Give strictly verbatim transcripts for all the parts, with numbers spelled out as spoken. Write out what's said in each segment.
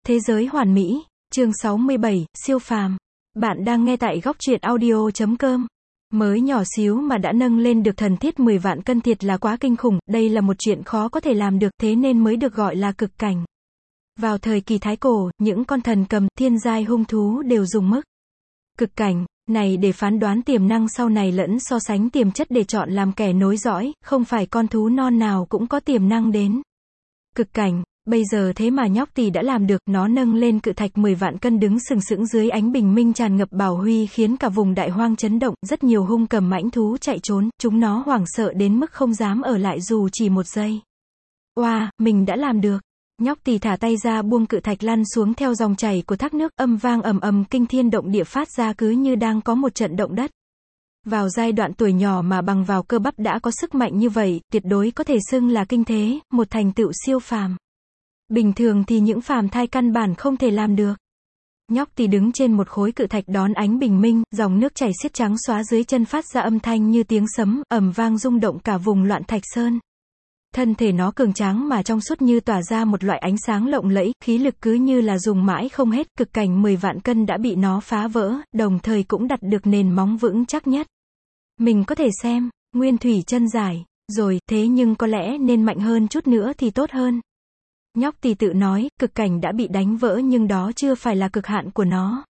Thế giới hoàn mỹ, chương sáu mươi bảy, siêu phàm. Bạn đang nghe tại góc truyện audio chấm com. Mới nhỏ xíu mà đã nâng lên được thần thiết mười vạn cân thiệt là quá kinh khủng, đây là một chuyện khó có thể làm được, thế nên mới được gọi là cực cảnh. Vào thời kỳ Thái Cổ, những con thần cầm, thiên giai hung thú đều dùng mức cực cảnh này để phán đoán tiềm năng sau này lẫn so sánh tiềm chất để chọn làm kẻ nối dõi, không phải con thú non nào cũng có tiềm năng đến cực cảnh. Bây giờ thế mà nhóc tỳ đã làm được, nó nâng lên cự thạch mười vạn cân đứng sừng sững dưới ánh bình minh tràn ngập bảo huy khiến cả vùng đại hoang chấn động, rất nhiều hung cầm mãnh thú chạy trốn, chúng nó hoảng sợ đến mức không dám ở lại dù chỉ một giây. Oa, wow, mình đã làm được. Nhóc tỳ thả tay ra buông cự thạch lăn xuống theo dòng chảy của thác nước, âm vang ầm ầm kinh thiên động địa phát ra cứ như đang có một trận động đất. Vào giai đoạn tuổi nhỏ mà bằng vào cơ bắp đã có sức mạnh như vậy, tuyệt đối có thể xưng là kinh thế, một thành tựu siêu phàm. Bình thường thì những phàm thai căn bản không thể làm được. Nhóc tỳ đứng trên một khối cự thạch đón ánh bình minh, dòng nước chảy xiết trắng xóa dưới chân phát ra âm thanh như tiếng sấm, ầm vang rung động cả vùng Loạn Thạch Sơn. Thân thể nó cường tráng mà trong suốt như tỏa ra một loại ánh sáng lộng lẫy, khí lực cứ như là dùng mãi không hết, cực cảnh mười vạn cân đã bị nó phá vỡ, đồng thời cũng đặt được nền móng vững chắc nhất. Mình có thể xem, nguyên thủy chân giải, rồi, thế nhưng có lẽ nên mạnh hơn chút nữa thì tốt hơn. Nhóc tỳ tự nói, cực cảnh đã bị đánh vỡ nhưng đó chưa phải là cực hạn của nó.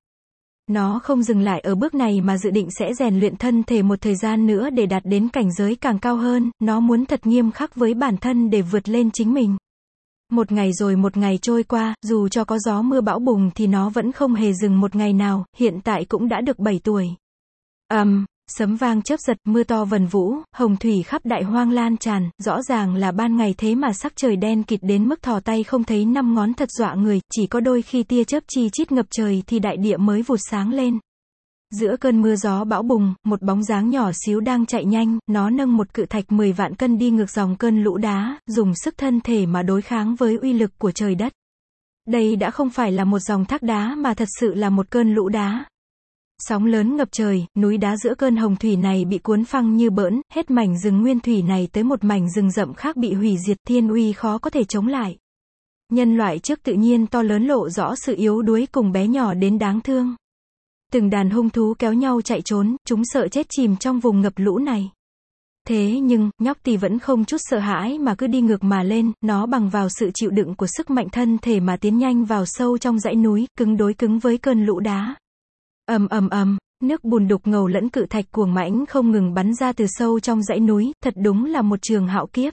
Nó không dừng lại ở bước này mà dự định sẽ rèn luyện thân thể một thời gian nữa để đạt đến cảnh giới càng cao hơn, nó muốn thật nghiêm khắc với bản thân để vượt lên chính mình. Một ngày rồi một ngày trôi qua, dù cho có gió mưa bão bùng thì nó vẫn không hề dừng một ngày nào, hiện tại cũng đã được bảy tuổi. ầm, um, sấm vang chớp giật, mưa to vần vũ, hồng thủy khắp đại hoang lan tràn, rõ ràng là ban ngày thế mà sắc trời đen kịt đến mức thò tay không thấy năm ngón, thật dọa người, chỉ có đôi khi tia chớp chi chít ngập trời thì đại địa mới vụt sáng lên. Giữa cơn mưa gió bão bùng, một bóng dáng nhỏ xíu đang chạy nhanh, nó nâng một cự thạch mười vạn cân đi ngược dòng cơn lũ đá, dùng sức thân thể mà đối kháng với uy lực của trời đất. Đây đã không phải là một dòng thác đá mà thật sự là một cơn lũ đá. Sóng lớn ngập trời, núi đá giữa cơn hồng thủy này bị cuốn phăng như bỡn, hết mảnh rừng nguyên thủy này tới một mảnh rừng rậm khác bị hủy diệt, thiên uy khó có thể chống lại. Nhân loại trước tự nhiên to lớn lộ rõ sự yếu đuối cùng bé nhỏ đến đáng thương. Từng đàn hung thú kéo nhau chạy trốn, chúng sợ chết chìm trong vùng ngập lũ này. Thế nhưng, nhóc tỳ vẫn không chút sợ hãi mà cứ đi ngược mà lên, nó bằng vào sự chịu đựng của sức mạnh thân thể mà tiến nhanh vào sâu trong dãy núi, cứng đối cứng với cơn lũ đá. Ầm ầm ầm, nước bùn đục ngầu lẫn cự thạch cuồng mãnh không ngừng bắn ra từ sâu trong dãy núi, thật đúng là một trường hạo kiếp.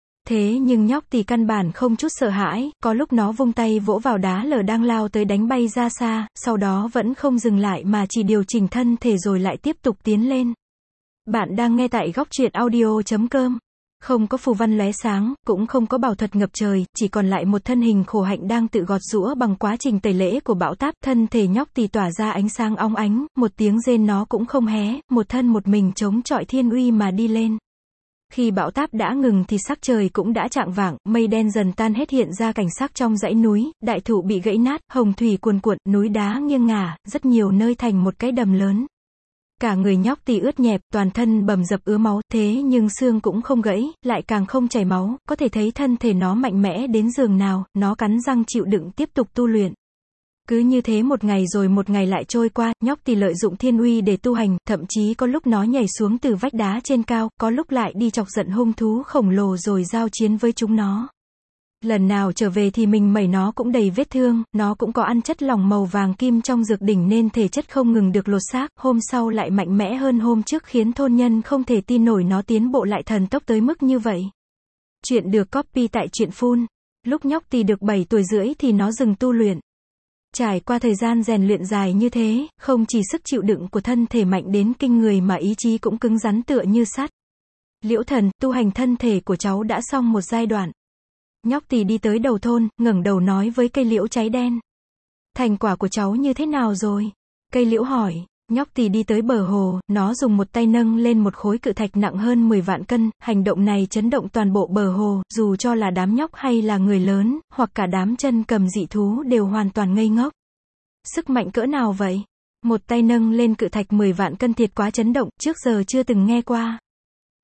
Thế nhưng nhóc tỳ căn bản không chút sợ hãi, có lúc nó vung tay vỗ vào đá lở đang lao tới đánh bay ra xa, sau đó vẫn không dừng lại mà chỉ điều chỉnh thân thể rồi lại tiếp tục tiến lên. Bạn đang nghe tại góc truyện audio chấm com. Không có phù văn lóe sáng, cũng không có bảo thuật ngập trời, chỉ còn lại một thân hình khổ hạnh đang tự gọt giũa bằng quá trình tẩy lễ của bão táp, thân thể nhóc tỳ tỏa ra ánh sáng óng ánh, một tiếng rên nó cũng không hé, một thân một mình chống chọi thiên uy mà đi lên. Khi bão táp đã ngừng thì sắc trời cũng đã chạng vạng, mây đen dần tan hết hiện ra cảnh sắc trong dãy núi, đại thụ bị gãy nát, hồng thủy cuồn cuộn, núi đá nghiêng ngả, rất nhiều nơi thành một cái đầm lớn. Cả người nhóc tỳ ướt nhẹp, toàn thân bầm dập ứa máu, thế nhưng xương cũng không gãy, lại càng không chảy máu, có thể thấy thân thể nó mạnh mẽ đến giường nào, nó cắn răng chịu đựng tiếp tục tu luyện. Cứ như thế một ngày rồi một ngày lại trôi qua, nhóc tỳ lợi dụng thiên uy để tu hành, thậm chí có lúc nó nhảy xuống từ vách đá trên cao, có lúc lại đi chọc giận hung thú khổng lồ rồi giao chiến với chúng nó. Lần nào trở về thì mình mẩy nó cũng đầy vết thương, nó cũng có ăn chất lỏng màu vàng kim trong dược đỉnh nên thể chất không ngừng được lột xác, hôm sau lại mạnh mẽ hơn hôm trước khiến thôn nhân không thể tin nổi nó tiến bộ lại thần tốc tới mức như vậy. Chuyện được copy tại truyện phun. Lúc nhóc tỳ được bảy tuổi rưỡi thì nó dừng tu luyện. Trải qua thời gian rèn luyện dài như thế, không chỉ sức chịu đựng của thân thể mạnh đến kinh người mà ý chí cũng cứng rắn tựa như sắt. Liễu thần, tu hành thân thể của cháu đã xong một giai đoạn. Nhóc tỳ đi tới đầu thôn, ngẩng đầu nói với cây liễu cháy đen. Thành quả của cháu như thế nào rồi? Cây liễu hỏi. Nhóc tỳ đi tới bờ hồ, nó dùng một tay nâng lên một khối cự thạch nặng hơn mười vạn cân, hành động này chấn động toàn bộ bờ hồ, dù cho là đám nhóc hay là người lớn, hoặc cả đám chân cầm dị thú đều hoàn toàn ngây ngốc. Sức mạnh cỡ nào vậy? Một tay nâng lên cự thạch mười vạn cân thiệt quá chấn động, trước giờ chưa từng nghe qua.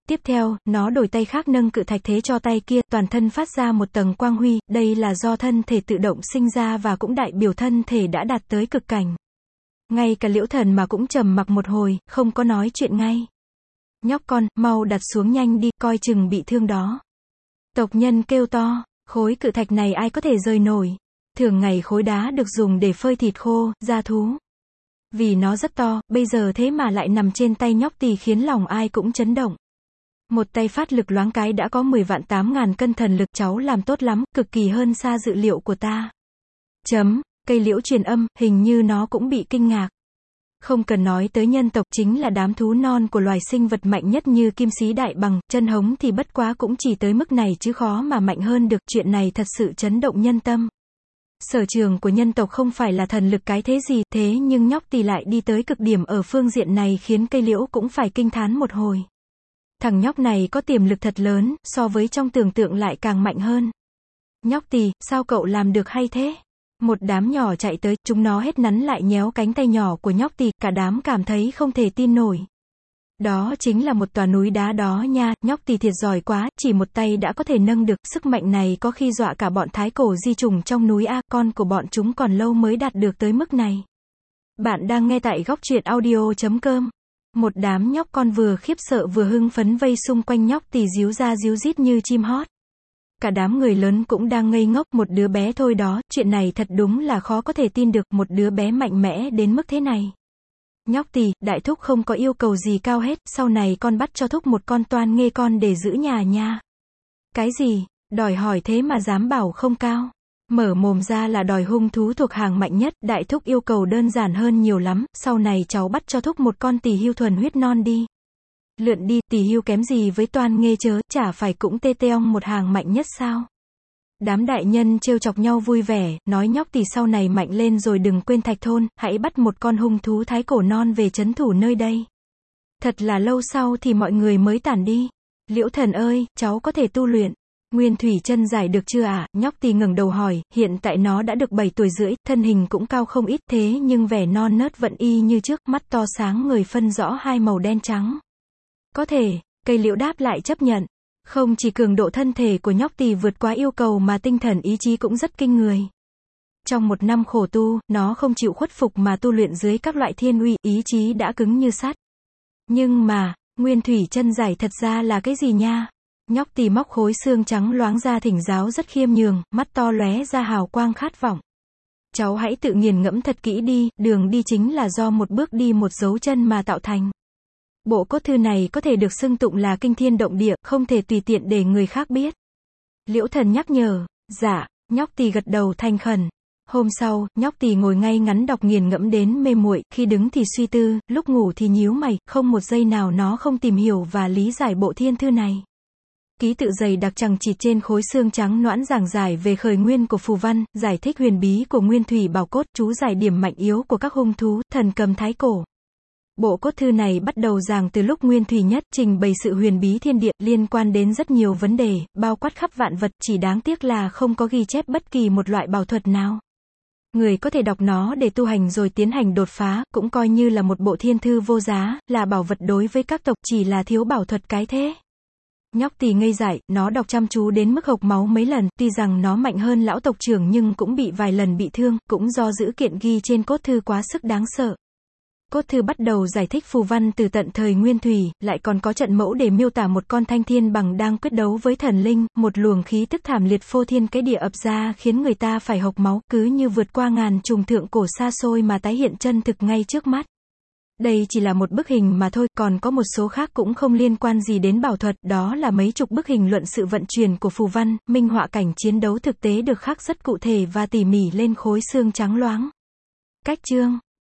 Tiếp theo, nó đổi tay khác nâng cự thạch thế cho tay kia, toàn thân phát ra một tầng quang huy, đây là do thân thể tự động sinh ra và cũng đại biểu thân thể đã đạt tới cực cảnh. Ngay cả Liễu Thần mà cũng trầm mặc một hồi, không có nói chuyện ngay. Nhóc con, mau đặt xuống nhanh đi, coi chừng bị thương đó. Tộc nhân kêu to, khối cự thạch này ai có thể rời nổi. Thường ngày khối đá được dùng để phơi thịt khô, gia thú. Vì nó rất to, bây giờ thế mà lại nằm trên tay nhóc tỳ khiến lòng ai cũng chấn động. Một tay phát lực loáng cái đã có mười vạn tám ngàn cân thần lực, cháu làm tốt lắm, cực kỳ hơn xa dự liệu của ta. Chấm, cây liễu truyền âm, hình như nó cũng bị kinh ngạc. Không cần nói tới nhân tộc, chính là đám thú non của loài sinh vật mạnh nhất như kim sĩ đại bằng, chân hống thì bất quá cũng chỉ tới mức này chứ khó mà mạnh hơn được, chuyện này thật sự chấn động nhân tâm. Sở trường của nhân tộc không phải là thần lực cái thế gì, thế nhưng nhóc tỳ lại đi tới cực điểm ở phương diện này khiến cây liễu cũng phải kinh thán một hồi. Thằng nhóc này có tiềm lực thật lớn, so với trong tưởng tượng lại càng mạnh hơn. Nhóc tỳ, sao cậu làm được hay thế? Một đám nhỏ chạy tới, chúng nó hết nắn lại nhéo cánh tay nhỏ của nhóc tỳ, cả đám cảm thấy không thể tin nổi. Đó chính là một tòa núi đá đó nha, nhóc tỳ thiệt giỏi quá, chỉ một tay đã có thể nâng được, sức mạnh này có khi dọa cả bọn thái cổ di trùng trong núi a, con của bọn chúng còn lâu mới đạt được tới mức này. Bạn đang nghe tại góc truyện audio chấm com. Một đám nhóc con vừa khiếp sợ vừa hưng phấn vây xung quanh nhóc tỳ díu ra díu dít như chim hót. Cả đám người lớn cũng đang ngây ngốc, một đứa bé thôi đó, chuyện này thật đúng là khó có thể tin được, một đứa bé mạnh mẽ đến mức thế này. Nhóc tỳ, đại thúc không có yêu cầu gì cao hết, sau này con bắt cho thúc một con toan nghê con để giữ nhà nha. Cái gì, đòi hỏi thế mà dám bảo không cao. Mở mồm ra là đòi hung thú thuộc hàng mạnh nhất, đại thúc yêu cầu đơn giản hơn nhiều lắm, sau này cháu bắt cho thúc một con tỳ hưu thuần huyết non đi. Lượn đi, tỳ hưu kém gì với toan nghê chớ, chả phải cũng tê tê ong một hàng mạnh nhất sao. Đám đại nhân trêu chọc nhau vui vẻ, nói nhóc tỳ sau này mạnh lên rồi đừng quên Thạch Thôn, hãy bắt một con hung thú thái cổ non về trấn thủ nơi đây. Thật là lâu sau thì mọi người mới tản đi. Liễu Thần ơi, cháu có thể tu luyện. Nguyên thủy chân giải được chưa ạ? À? Nhóc tỳ ngẩng đầu hỏi, hiện tại nó đã được bảy tuổi rưỡi, thân hình cũng cao không ít, thế nhưng vẻ non nớt vẫn y như trước, mắt to sáng người phân rõ hai màu đen trắng. Có thể, cây liễu đáp lại chấp nhận. Không chỉ cường độ thân thể của nhóc tỳ vượt quá yêu cầu mà tinh thần ý chí cũng rất kinh người. Trong một năm khổ tu, nó không chịu khuất phục mà tu luyện dưới các loại thiên uy, ý chí đã cứng như sắt. Nhưng mà, nguyên thủy chân giải thật ra là cái gì nha? Nhóc tỳ móc khối xương trắng loáng ra thỉnh giáo rất khiêm nhường, mắt to lóe ra hào quang khát vọng. Cháu hãy tự nghiền ngẫm thật kỹ đi, đường đi chính là do một bước đi một dấu chân mà tạo thành. Bộ cốt thư này có thể được xưng tụng là kinh thiên động địa, không thể tùy tiện để người khác biết. Liễu Thần nhắc nhở, dạ, nhóc tỳ gật đầu thành khẩn. Hôm sau, nhóc tỳ ngồi ngay ngắn đọc nghiền ngẫm đến mê muội, khi đứng thì suy tư, lúc ngủ thì nhíu mày, không một giây nào nó không tìm hiểu và lý giải bộ thiên thư này. Ký tự dày đặc chằng chịt trên khối xương trắng noãn giảng giải về khởi nguyên của phù văn, giải thích huyền bí của nguyên thủy bảo cốt, chú giải điểm mạnh yếu của các hung thú, thần cầm thái cổ. Bộ cốt thư này bắt đầu giảng từ lúc nguyên thủy nhất, trình bày sự huyền bí thiên địa, liên quan đến rất nhiều vấn đề, bao quát khắp vạn vật, chỉ đáng tiếc là không có ghi chép bất kỳ một loại bảo thuật nào. Người có thể đọc nó để tu hành rồi tiến hành đột phá, cũng coi như là một bộ thiên thư vô giá, là bảo vật đối với các tộc, chỉ là thiếu bảo thuật cái thế. Nhóc tỳ ngây dại, nó đọc chăm chú đến mức hộc máu mấy lần, tuy rằng nó mạnh hơn lão tộc trưởng nhưng cũng bị vài lần bị thương, cũng do dữ kiện ghi trên cốt thư quá sức đáng sợ. Cốt thư bắt đầu giải thích phù văn từ tận thời nguyên thủy, lại còn có trận mẫu để miêu tả một con thanh thiên bằng đang quyết đấu với thần linh, một luồng khí tức thảm liệt phô thiên cái địa ập ra khiến người ta phải hộc máu, cứ như vượt qua ngàn trùng thượng cổ xa xôi mà tái hiện chân thực ngay trước mắt. Đây chỉ là một bức hình mà thôi, còn có một số khác cũng không liên quan gì đến bảo thuật, đó là mấy chục bức hình luận sự vận chuyển của phù văn, minh họa cảnh chiến đấu thực tế được khắc rất cụ thể và tỉ mỉ lên khối xương trắng loáng. Cách chương